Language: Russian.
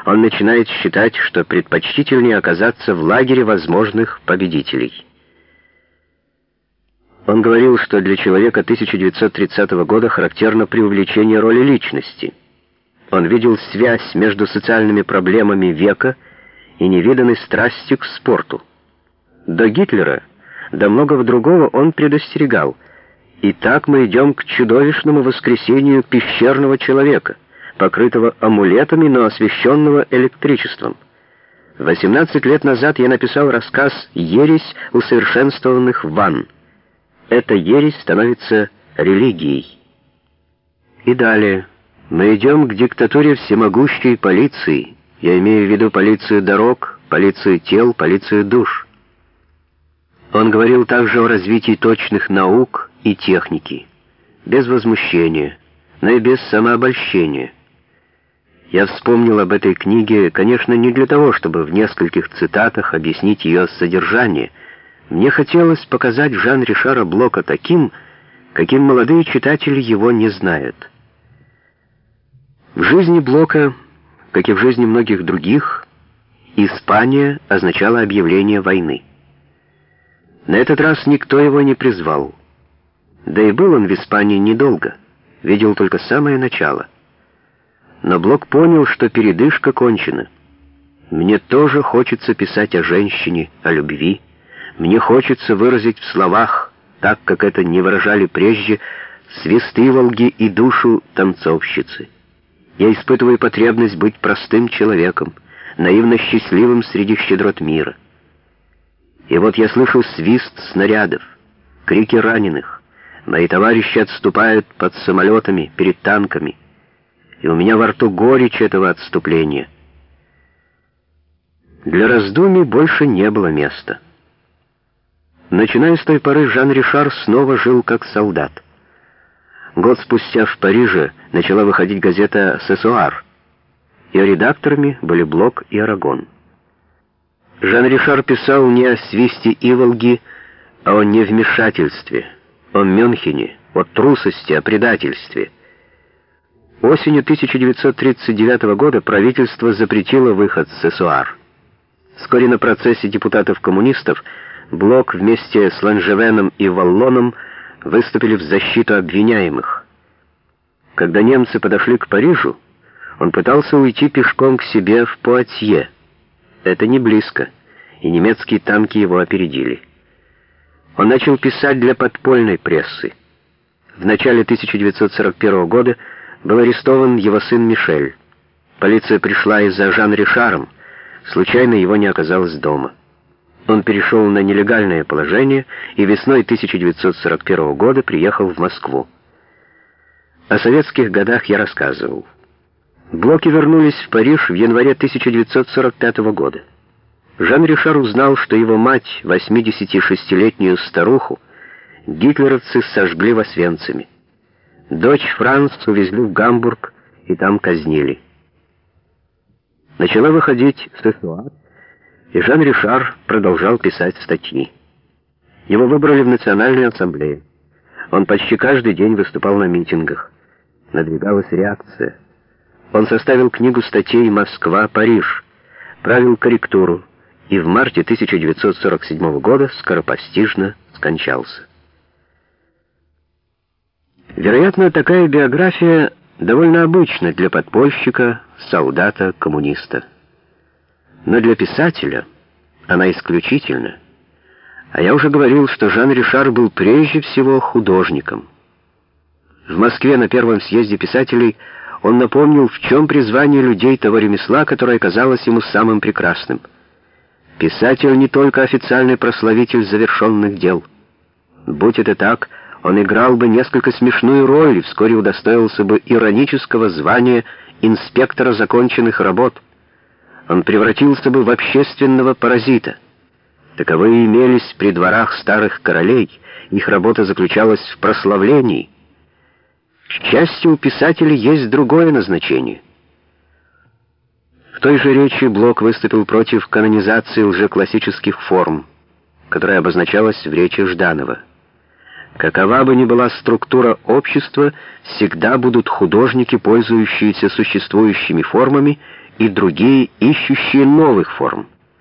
он начинает считать, что предпочтительнее оказаться в лагере возможных победителей. Он говорил, что для человека 1930 года характерно преувеличение роли личности. Он видел связь между социальными проблемами века и невиданной страстью к спорту. До Гитлера, до многого другого он предостерегал: «И так мы идем к чудовищному воскресению пещерного человека, покрытого амулетами, но освещенного электричеством». 18 лет назад я написал рассказ «Ересь усовершенствованных ванн». Эта ересь становится религией. И далее. Мы идем к диктатуре всемогущей полиции. Я имею в виду полицию дорог, полицию тел, полицию душ. Он говорил также о развитии точных наук и техники. Без возмущения, но и без самообольщения. Я вспомнил об этой книге, конечно, не для того, чтобы в нескольких цитатах объяснить ее содержание. Мне хотелось показать Жан-Ришара Блока таким, каким молодые читатели его не знают. В жизни Блока, как и в жизни многих других, Испания означала объявление войны. На этот раз никто его не призвал. Да и был он в Испании недолго, видел только самое начало. Но Блок понял, что передышка кончена. Мне тоже хочется писать о женщине, о любви. Мне хочется выразить в словах, так как это не выражали прежде, свисты Волги и душу танцовщицы. Я испытываю потребность быть простым человеком, наивно счастливым среди щедрот мира. И вот я слышу свист снарядов, крики раненых. Мои товарищи отступают под самолетами, перед танками. И у меня во рту горечь этого отступления. Для раздумий больше не было места. Начиная с той поры, Жан-Ришар снова жил как солдат. Год спустя в Париже начала выходить газета «Сесуар». Ее редакторами были Блок и Арагон. Жан-Ришар писал не о свисте Иволги, а о невмешательстве, о Мюнхене, о трусости, о предательстве. Осенью 1939 года правительство запретило выход с «Сесуар». Вскоре на процессе депутатов-коммунистов Блок вместе с Ланжевеном и Валлоном выступили в защиту обвиняемых. Когда немцы подошли к Парижу, он пытался уйти пешком к себе в Пуатье. Это не близко, и немецкие танки его опередили. Он начал писать для подпольной прессы. В начале 1941 года был арестован его сын Мишель. Полиция пришла и за Жан-Ришаром, случайно его не оказалось дома. Он перешел на нелегальное положение и весной 1941 года приехал в Москву. О советских годах я рассказывал. Блоки вернулись в Париж в январе 1945 года. Жан-Ришар узнал, что его мать, 86-летнюю старуху, гитлеровцы сожгли в Освенциме. Дочь Франц увезли в Гамбург и там казнили. Начала выходить «Сесуар», и Жан-Ришар продолжал писать статьи. Его выбрали в Национальную ассамблею. Он почти каждый день выступал на митингах. Надвигалась реакция. Он составил книгу статей «Москва-Париж», правил корректуру и в марте 1947 года скоропостижно скончался. Вероятно, такая биография довольно обычна для подпольщика, солдата, коммуниста. Но для писателя она исключительна. А я уже говорил, что Жан-Ришар был прежде всего художником. В Москве на первом съезде писателей он напомнил, в чем призвание людей того ремесла, которое казалось ему самым прекрасным. Писатель не только официальный прославитель завершенных дел. Будь это так, он играл бы несколько смешную роль и вскоре удостоился бы иронического звания инспектора законченных работ. Он превратился бы в общественного паразита. Таковые имелись при дворах старых королей, их работа заключалась в прославлении. К счастью, у писателей есть другое назначение. В той же речи Блок выступил против канонизации лжеклассических форм, которая обозначалась в речи Жданова. Какова бы ни была структура общества, всегда будут художники, пользующиеся существующими формами и другие, ищущие новых форм.